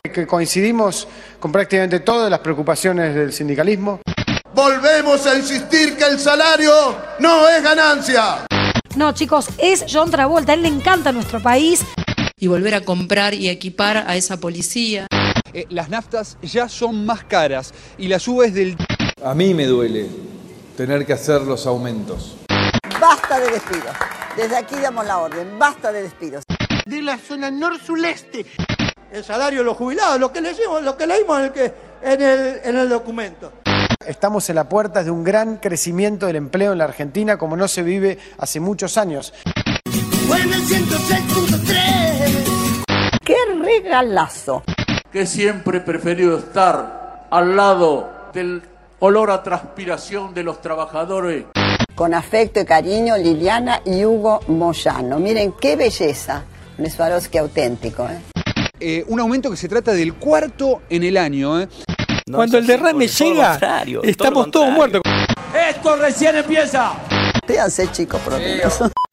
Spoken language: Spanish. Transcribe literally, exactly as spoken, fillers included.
Que coincidimos con prácticamente todas las preocupaciones del sindicalismo. Volvemos a insistir que el salario no es ganancia. No, chicos, es John Travolta, a él le encanta nuestro país. Y volver a comprar y equipar a esa policía. Eh, las naftas ya son más caras y la suba es del... A mí me duele tener que hacer los aumentos. Basta de despidos. Desde aquí damos la orden, basta de despidos. De la zona nor-suleste. El salario de los jubilados, lo que leímos, lo que leímos en el, que, en, el, en el documento. Estamos en la puerta de un gran crecimiento del empleo en la Argentina como no se vive hace muchos años. Bueno, ciento seis punto tres. ¡Qué regalazo! Que siempre he preferido estar al lado del olor a transpiración de los trabajadores. Con afecto y cariño, Liliana y Hugo Moyano. Miren qué belleza. Un Swarovski auténtico, ¿eh? Eh, un aumento que se trata del cuarto en el año. ¿eh? No, Cuando el derrame llega, estamos todos muertos. ¡Esto recién empieza! Fíjense, chicos, por lo menos.